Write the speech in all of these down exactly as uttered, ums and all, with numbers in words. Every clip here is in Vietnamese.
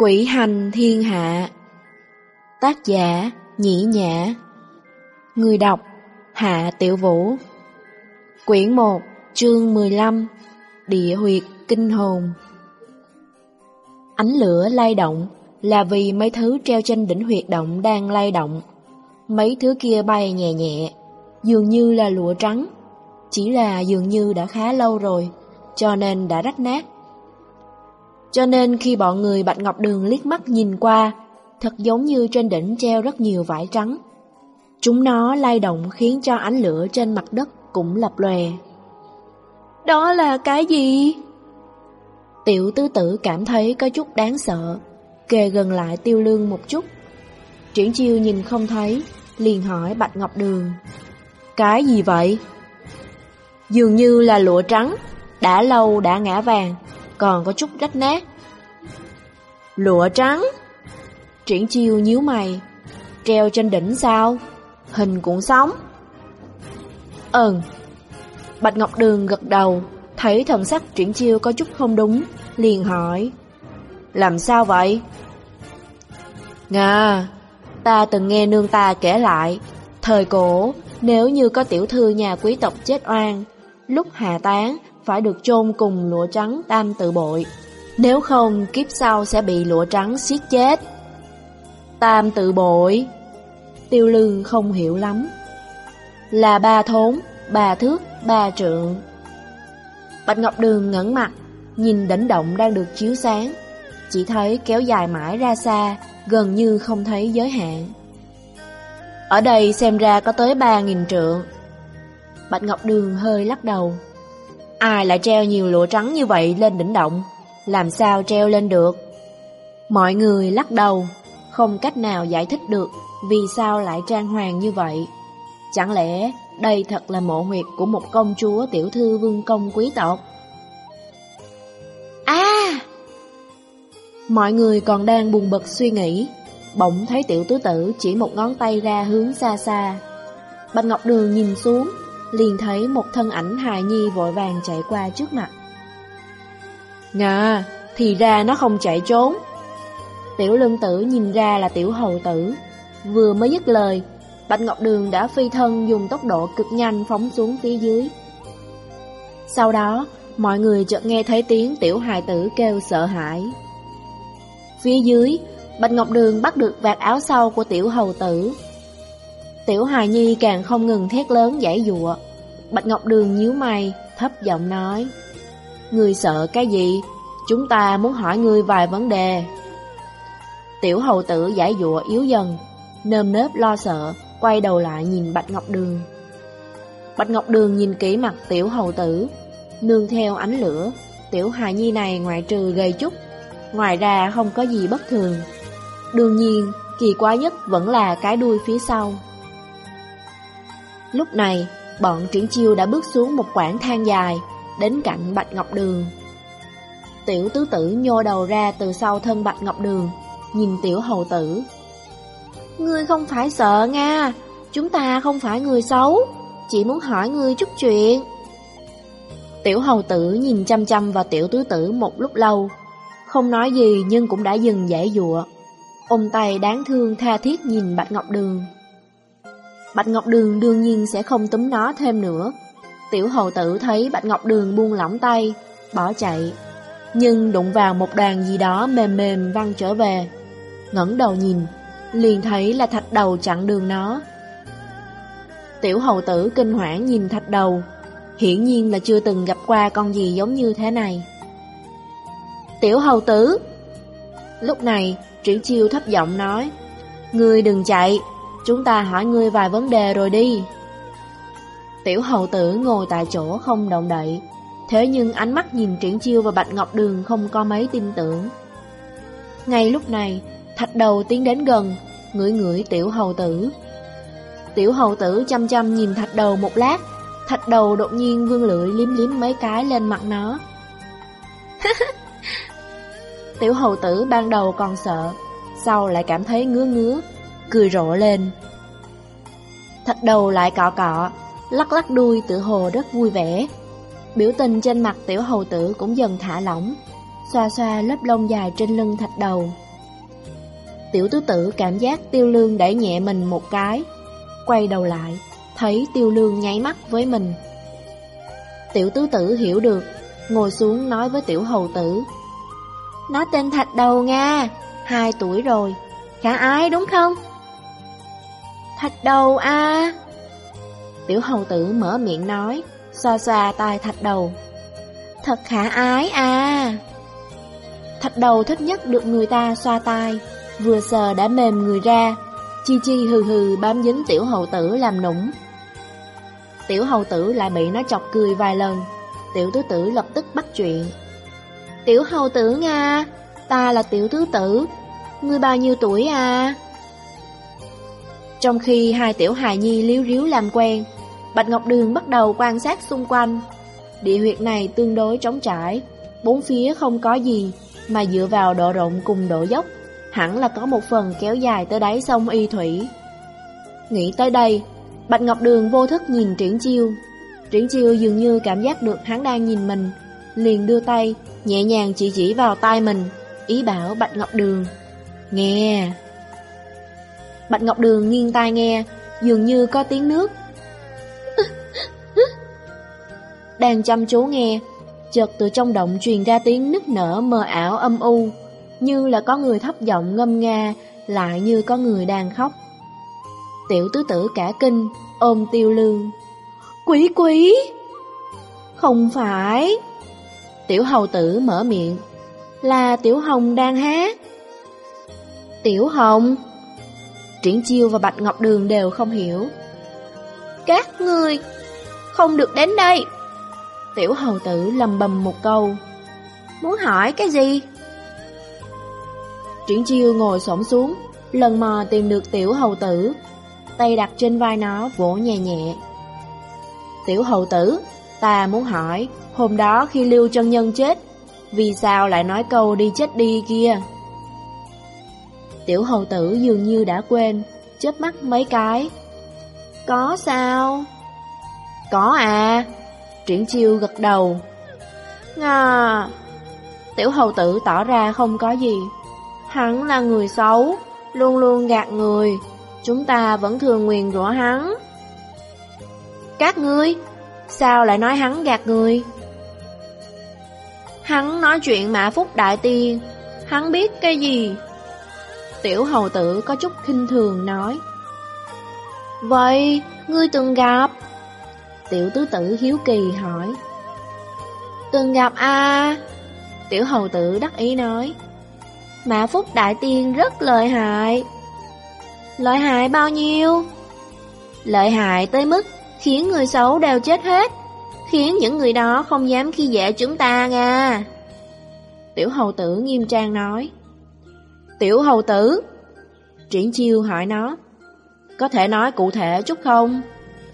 Quỷ hành thiên hạ. Tác giả Nhĩ Nhã. Người đọc Hạ Tiểu Vũ. Quyển một, chương mười lăm. Địa huyệt kinh hồn. Ánh lửa lay động là vì mấy thứ treo trên đỉnh huyệt động đang lay động. Mấy thứ kia bay nhẹ nhẹ, dường như là lụa trắng, chỉ là dường như đã khá lâu rồi, cho nên đã rách nát. Cho nên khi bọn người Bạch Ngọc Đường liếc mắt nhìn qua, thật giống như trên đỉnh treo rất nhiều vải trắng. Chúng nó lay động khiến cho ánh lửa trên mặt đất cũng lập lòe. Đó là cái gì? Tiểu tứ tử cảm thấy có chút đáng sợ, kề gần lại Tiêu Lương một chút. Triển Chiêu nhìn không thấy, liền hỏi Bạch Ngọc Đường: cái gì vậy? Dường như là lụa trắng, đã lâu đã ngã vàng, còn có chút rách nát. Lụa trắng? Triển Chiêu nhíu mày. Treo trên đỉnh sao? Hình cuộn sóng. Ừm. Bạch Ngọc Đường gật đầu, thấy thần sắc Triển Chiêu có chút không đúng, liền hỏi: làm sao vậy? Ngà, ta từng nghe nương ta kể lại, thời cổ nếu như có tiểu thư nhà quý tộc chết oan, lúc hạ táng phải được chôn cùng lụa trắng tam tự bội, nếu không kiếp sau sẽ bị lụa trắng siết chết. Tam tự bội? Tiêu Lương không hiểu lắm. Là ba thốn, ba thước, ba trượng. Bạch Ngọc Đường ngẩng mặt, nhìn đỉnh động đang được chiếu sáng, chỉ thấy kéo dài mãi ra xa, gần như không thấy giới hạn. Ở đây xem ra có tới ba nghìn trượng. Bạch Ngọc Đường hơi lắc đầu. Ai lại treo nhiều lụa trắng như vậy lên đỉnh động? Làm sao treo lên được? Mọi người lắc đầu, không cách nào giải thích được vì sao lại trang hoàng như vậy. Chẳng lẽ đây thật là mộ huyệt của một công chúa tiểu thư vương công quý tộc? À! Mọi người còn đang buồn bực suy nghĩ, bỗng thấy tiểu tứ tử chỉ một ngón tay ra hướng xa xa. Bạch Ngọc Đường nhìn xuống, liền thấy một thân ảnh hài nhi vội vàng chạy qua trước mặt. Ngà, thì ra nó không chạy trốn. Tiểu Lương Tử nhìn ra là tiểu hầu tử. Vừa mới dứt lời, Bạch Ngọc Đường đã phi thân dùng tốc độ cực nhanh phóng xuống phía dưới. Sau đó, mọi người chợt nghe thấy tiếng tiểu hài tử kêu sợ hãi. Phía dưới, Bạch Ngọc Đường bắt được vạt áo sau của tiểu hầu tử. Tiểu hài nhi càng không ngừng thét lớn giãy giụa. Bạch Ngọc Đường nhíu mày, thấp giọng nói: ngươi sợ cái gì? Chúng ta muốn hỏi ngươi vài vấn đề. Tiểu hầu tử giãy giụa yếu dần, nơm nớp lo sợ, quay đầu lại nhìn Bạch Ngọc Đường. Bạch Ngọc Đường nhìn kỹ mặt tiểu hầu tử, nương theo ánh lửa, tiểu hài nhi này ngoại trừ gầy chút, ngoài ra không có gì bất thường. Đương nhiên, kỳ quái nhất vẫn là cái đuôi phía sau. Lúc này, bọn Triển Chiêu đã bước xuống một quãng thang dài, đến cạnh Bạch Ngọc Đường. Tiểu tứ tử nhô đầu ra từ sau thân Bạch Ngọc Đường, nhìn tiểu hầu tử. Ngươi không phải sợ Nga, chúng ta không phải người xấu, chỉ muốn hỏi ngươi chút chuyện. Tiểu hầu tử nhìn chăm chăm vào tiểu tứ tử một lúc lâu, không nói gì nhưng cũng đã dừng giãy giụa, ôm tay đáng thương tha thiết nhìn Bạch Ngọc Đường. Bạch Ngọc Đường đương nhiên sẽ không túm nó thêm nữa. Tiểu hầu tử thấy Bạch Ngọc Đường buông lỏng tay, bỏ chạy, nhưng đụng vào một đoàn gì đó mềm mềm văng trở về. Ngẩng đầu nhìn, liền thấy là thạch đầu chặn đường nó. Tiểu hầu tử kinh hoảng nhìn thạch đầu, hiển nhiên là chưa từng gặp qua con gì giống như thế này. Tiểu hầu tử! Lúc này, Triển Chiêu thấp giọng nói: ngươi đừng chạy, chúng ta hỏi ngươi vài vấn đề rồi đi. Tiểu hầu tử ngồi tại chỗ không động đậy, thế nhưng ánh mắt nhìn Triển Chiêu và Bạch Ngọc Đường không có mấy tin tưởng. Ngay lúc này, thạch đầu tiến đến gần, ngửi ngửi tiểu hầu tử. Tiểu hầu tử chăm chăm nhìn thạch đầu một lát, thạch đầu đột nhiên vươn lưỡi liếm liếm mấy cái lên mặt nó. Tiểu hầu tử ban đầu còn sợ, sau lại cảm thấy ngứa ngứa, cười rộ lên. Thạch đầu lại cọ cọ, lắc lắc đuôi tự hồ rất vui vẻ. Biểu tình trên mặt tiểu hầu tử cũng dần thả lỏng, xoa xoa lớp lông dài trên lưng thạch đầu, Tiểu tứ tử cảm giác Tiêu Lương đẩy nhẹ mình một cái, quay đầu lại, thấy Tiêu Lương nháy mắt với mình. Tiểu tứ tử hiểu được, ngồi xuống nói với tiểu hầu tử: Nó tên Thạch Đầu Nga, hai tuổi rồi, khả ái đúng không? Thạch Đầu à? Tiểu hầu tử mở miệng nói, xoa xoa tai Thạch Đầu: Thật khả ái à. Thạch Đầu thích nhất được người ta xoa tai, vừa sờ đã mềm người ra, chi chi hừ hừ bám dính tiểu hầu tử làm nũng. Tiểu hầu tử lại bị nó chọc cười vài lần. Tiểu tứ tử lập tức bắt chuyện: Tiểu hầu tử Nga, ta là tiểu tứ tử, ngươi bao nhiêu tuổi à? Trong khi hai tiểu hài nhi líu ríu làm quen, Bạch Ngọc Đường bắt đầu quan sát xung quanh. Địa huyệt này tương đối trống trải, bốn phía không có gì, mà dựa vào độ rộng cùng độ dốc, hẳn là có một phần kéo dài tới đáy sông Y Thủy. Nghĩ tới đây, Bạch Ngọc Đường vô thức nhìn Triển Chiêu. Triển Chiêu dường như cảm giác được hắn đang nhìn mình, liền đưa tay, nhẹ nhàng chỉ chỉ vào tai mình, ý bảo Bạch Ngọc Đường: Nghe. Bạch Ngọc Đường nghiêng tai nghe, dường như có tiếng nước. Đang chăm chú nghe, chợt từ trong động truyền ra tiếng nức nở mờ ảo âm u, như là có người thấp giọng ngâm nga, lại như có người đang khóc. Tiểu tứ tử cả kinh, ôm Tiêu Lương: Quý quý! Không phải. Tiểu hầu tử mở miệng: Là Tiểu Hồng đang hát. Tiểu Hồng? Triển Chiêu và Bạch Ngọc Đường đều không hiểu. Các ngươi không được đến đây. Tiểu hầu tử lầm bầm một câu: Muốn hỏi cái gì? Triển Chiêu ngồi xổm xuống, lần mò tìm được tiểu hầu tử, tay đặt trên vai nó vỗ nhẹ nhẹ. Tiểu hầu tử, ta muốn hỏi, hôm đó khi Lưu Chân Nhân chết, vì sao lại nói câu đi chết đi kia? Tiểu hầu tử dường như đã quên, chớp mắt mấy cái. Có sao? Có à. Triển Chiêu gật đầu. Ngà. Tiểu hầu tử tỏ ra không có gì. Hắn là người xấu, luôn luôn gạt người, chúng ta vẫn thường nguyền rủa hắn. Các ngươi, sao lại nói hắn gạt người? Hắn nói chuyện Mã Phúc Đại Tiên, hắn biết cái gì? Tiểu hầu tử có chút khinh thường nói. Vậy, ngươi từng gặp? Tiểu tứ tử hiếu kỳ hỏi. Từng gặp à? Tiểu hầu tử đắc ý nói. Mã Phúc Đại Tiên rất lợi hại. Lợi hại bao nhiêu? Lợi hại tới mức khiến người xấu đều chết hết, khiến những người đó không dám khi dễ chúng ta nha. Tiểu hầu tử nghiêm trang nói. Tiểu hầu tử, Triển Chiêu hỏi nó, có thể nói cụ thể chút không?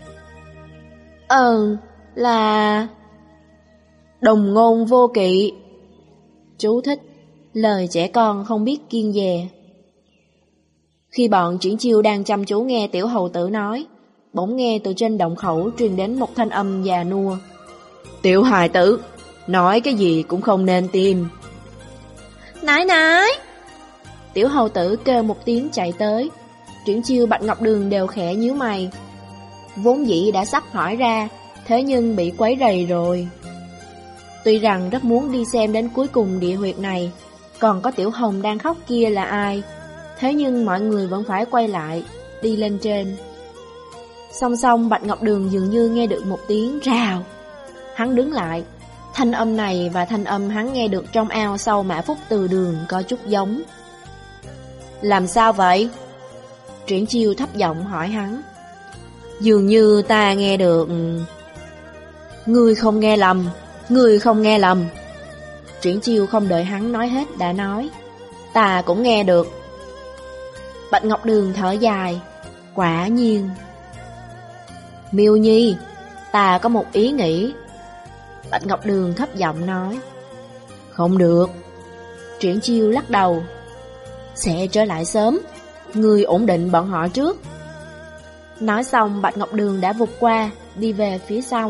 Ừ, là đồng ngôn vô kỵ. Chú thích: lời trẻ con không biết kiêng dè. Khi bọn Triển Chiêu đang chăm chú nghe tiểu hầu tử nói, bỗng nghe từ trên động khẩu truyền đến một thanh âm già nua. Tiểu hài tử, nói cái gì cũng không nên tìm. Nãi nãi! Tiểu hầu tử kêu một tiếng chạy tới. Triển Chiêu, Bạch Ngọc Đường đều khẽ nhíu mày. Vốn dĩ đã sắp hỏi ra, thế nhưng bị quấy rầy rồi. Tuy rằng rất muốn đi xem đến cuối cùng địa huyệt này, còn có Tiểu Hồng đang khóc kia là ai, thế nhưng mọi người vẫn phải quay lại, đi lên trên. Song song Bạch Ngọc Đường dường như nghe được một tiếng rào. Hắn đứng lại. Thanh âm này và thanh âm hắn nghe được trong ao sau Mã Phúc Từ Đường có chút giống. Làm sao vậy? Triển Chiêu thấp giọng hỏi hắn. Dường như ta nghe được. Ngươi không nghe lầm, ngươi không nghe lầm. Triển Chiêu không đợi hắn nói hết đã nói. Ta cũng nghe được. Bạch Ngọc Đường thở dài. Quả nhiên. Miêu Nhi, ta có một ý nghĩ. Bạch Ngọc Đường thấp giọng nói. Không được. Triển Chiêu lắc đầu. Sẽ trở lại sớm, ngươi ổn định bọn họ trước. Nói xong Bạch Ngọc Đường đã vụt qua, đi về phía sau.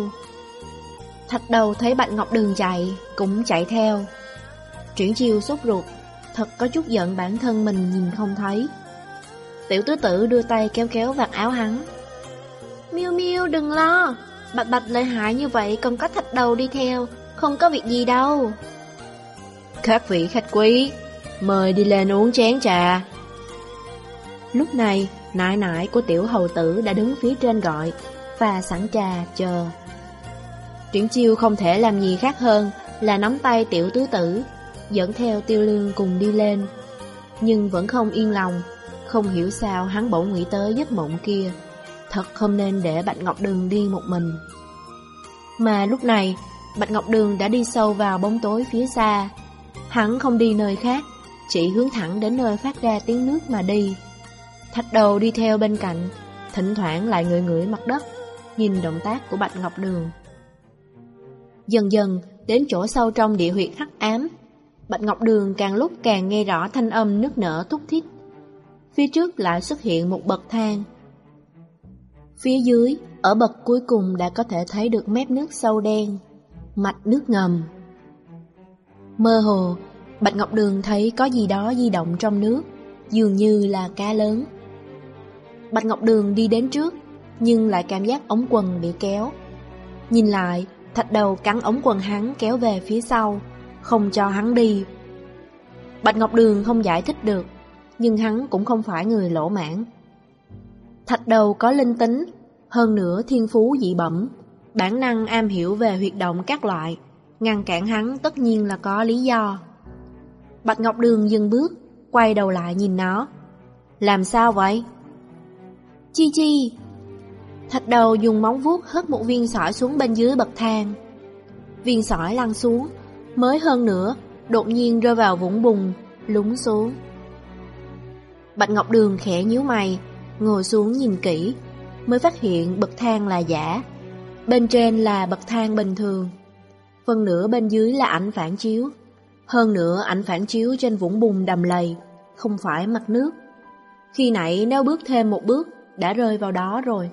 Thạch Đầu thấy Bạch Ngọc Đường chạy, cũng chạy theo. Triển Chiêu sốt ruột, thật có chút giận bản thân mình nhìn không thấy. Tiểu tứ tử đưa tay kéo kéo vạt áo hắn. Miu Miu đừng lo, Bạch Bạch lợi hại như vậy còn có thạch đầu đi theo, không có việc gì đâu. Các vị khách quý, mời đi lên uống chén trà. Lúc này, nại nại của tiểu hầu tử đã đứng phía trên gọi, và sẵn trà chờ. Triển Chiêu không thể làm gì khác hơn là nắm tay tiểu tứ tử, dẫn theo Tiêu Lương cùng đi lên. Nhưng vẫn không yên lòng, không hiểu sao hắn bỗng nghĩ tới giấc mộng kia. Thật không nên để Bạch Ngọc Đường đi một mình. Mà lúc này, Bạch Ngọc Đường đã đi sâu vào bóng tối phía xa. Hắn không đi nơi khác, chỉ hướng thẳng đến nơi phát ra tiếng nước mà đi. Thạch đầu đi theo bên cạnh, thỉnh thoảng lại ngửi ngửi mặt đất, nhìn động tác của Bạch Ngọc Đường. Dần dần, đến chỗ sâu trong địa huyệt hắc ám, Bạch Ngọc Đường càng lúc càng nghe rõ thanh âm nức nở thúc thiết. Phía trước lại xuất hiện một bậc thang. Phía dưới, ở bậc cuối cùng đã có thể thấy được mép nước sâu đen, mạch nước ngầm. Mơ hồ, Bạch Ngọc Đường thấy có gì đó di động trong nước, dường như là cá lớn. Bạch Ngọc Đường đi đến trước, nhưng lại cảm giác ống quần bị kéo. Nhìn lại, thạch đầu cắn ống quần hắn kéo về phía sau, không cho hắn đi. Bạch Ngọc Đường không giải thích được, nhưng hắn cũng không phải người lỗ mãn. Thạch đầu có linh tính, hơn nữa thiên phú dị bẩm, bản năng am hiểu về huyệt động các loại, ngăn cản hắn tất nhiên là có lý do. Bạch Ngọc Đường dừng bước, quay đầu lại nhìn nó. Làm sao vậy? Chi chi. Thạch đầu dùng móng vuốt hất một viên sỏi xuống bên dưới bậc thang. Viên sỏi lăn xuống, mới hơn nữa, đột nhiên rơi vào vũng bùn, lún xuống. Bạch Ngọc Đường khẽ nhíu mày, ngồi xuống nhìn kỹ, mới phát hiện bậc thang là giả. Bên trên là bậc thang bình thường, phần nửa bên dưới là ảnh phản chiếu. Hơn nữa ảnh phản chiếu trên vũng bùn đầm lầy, không phải mặt nước. Khi nãy nếu bước thêm một bước, đã rơi vào đó rồi.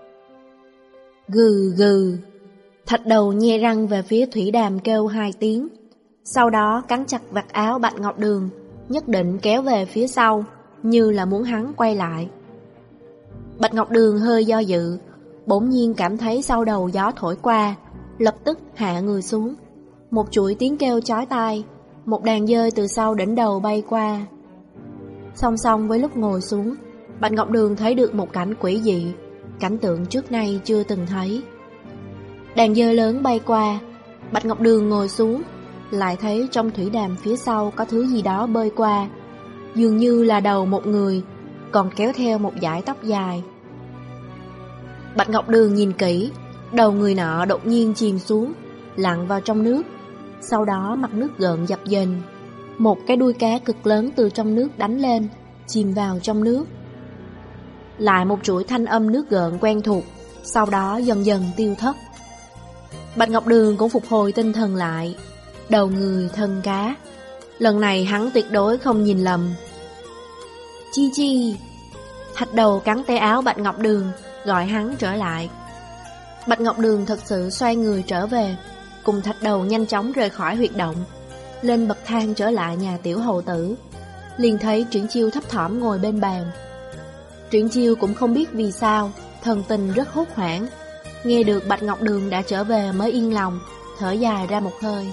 Gừ gừ. Thạch đầu nhe răng về phía thủy đàm kêu hai tiếng, sau đó cắn chặt vạt áo Bạch Ngọc Đường, nhất định kéo về phía sau, như là muốn hắn quay lại. Bạch Ngọc Đường hơi do dự, bỗng nhiên cảm thấy sau đầu gió thổi qua, lập tức hạ người xuống. Một chuỗi tiếng kêu chói tai, một đàn dơi từ sau đỉnh đầu bay qua. Song song với lúc ngồi xuống, Bạch Ngọc Đường thấy được một cảnh quỷ dị, cảnh tượng trước nay chưa từng thấy. Đàn dơi lớn bay qua, Bạch Ngọc Đường ngồi xuống, lại thấy trong thủy đàm phía sau có thứ gì đó bơi qua, dường như là đầu một người, còn kéo theo một dải tóc dài. Bạch Ngọc Đường nhìn kỹ, đầu người nọ đột nhiên chìm xuống, lặn vào trong nước. Sau đó mặt nước gợn dập dềnh, một cái đuôi cá cực lớn từ trong nước đánh lên, chìm vào trong nước. Lại một chuỗi thanh âm nước gợn quen thuộc, sau đó dần dần tiêu thất. Bạch Ngọc Đường cũng phục hồi tinh thần lại. Đầu người thân cá. Lần này hắn tuyệt đối không nhìn lầm. Chi chi. Thạch đầu cắn tay áo Bạch Ngọc Đường, gọi hắn trở lại. Bạch Ngọc Đường thật sự xoay người trở về, cùng thạch đầu nhanh chóng rời khỏi huyệt động, lên bậc thang trở lại nhà tiểu hầu tử. Liền thấy Triển Chiêu thấp thỏm ngồi bên bàn. Triển Chiêu cũng không biết vì sao, thần tình rất hốt hoảng. Nghe được Bạch Ngọc Đường đã trở về mới yên lòng, thở dài ra một hơi.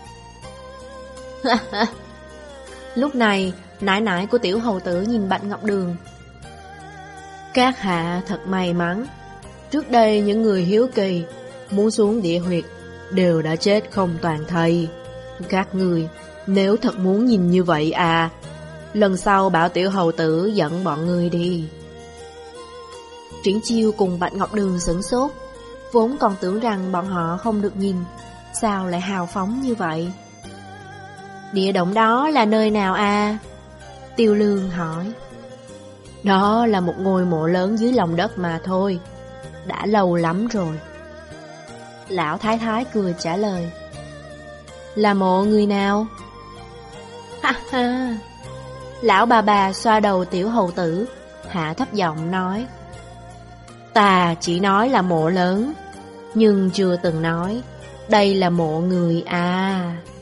Lúc này, nải nải của tiểu hầu tử nhìn Bạch Ngọc Đường. Các hạ thật may mắn. Trước đây những người hiếu kỳ muốn xuống địa huyệt đều đã chết không toàn thây. Các người nếu thật muốn nhìn như vậy à, lần sau bảo tiểu hầu tử dẫn bọn người đi. Triển Chiêu cùng Bạch Ngọc Đường sửng sốt, vốn còn tưởng rằng bọn họ không được nhìn, sao lại hào phóng như vậy? Địa động đó là nơi nào à? Tiêu Lương hỏi. Đó là một ngôi mộ lớn dưới lòng đất mà thôi, đã lâu lắm rồi. Lão Thái Thái cười trả lời. Là mộ người nào? Ha ha. Lão bà bà xoa đầu tiểu hầu tử, hạ thấp giọng nói. Ta chỉ nói là mộ lớn, nhưng chưa từng nói đây là mộ người à.